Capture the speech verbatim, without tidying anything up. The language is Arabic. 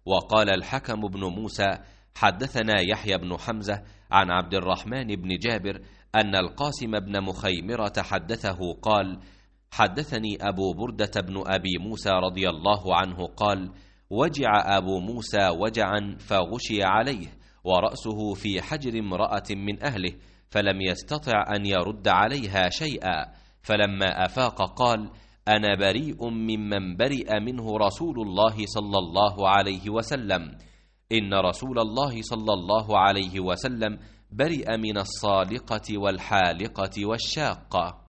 وقال الحكم بن موسى حدثنا يحيى بن حمزة عن عبد الرحمن بن جابر أن القاسم بن مخيمرة حدثه قال حدثني أبو بردة بن أبي موسى رضي الله عنه قال وجع أبو موسى وجعا فغشي عليه ورأسه في حجر امرأة من أهله فلم يستطع أن يرد عليها شيئا، فلما أفاق قال أنا بريء ممن برئ منه رسول الله صلى الله عليه وسلم، إن رسول الله صلى الله عليه وسلم برئ من الصالقة والحالقة والشاقة.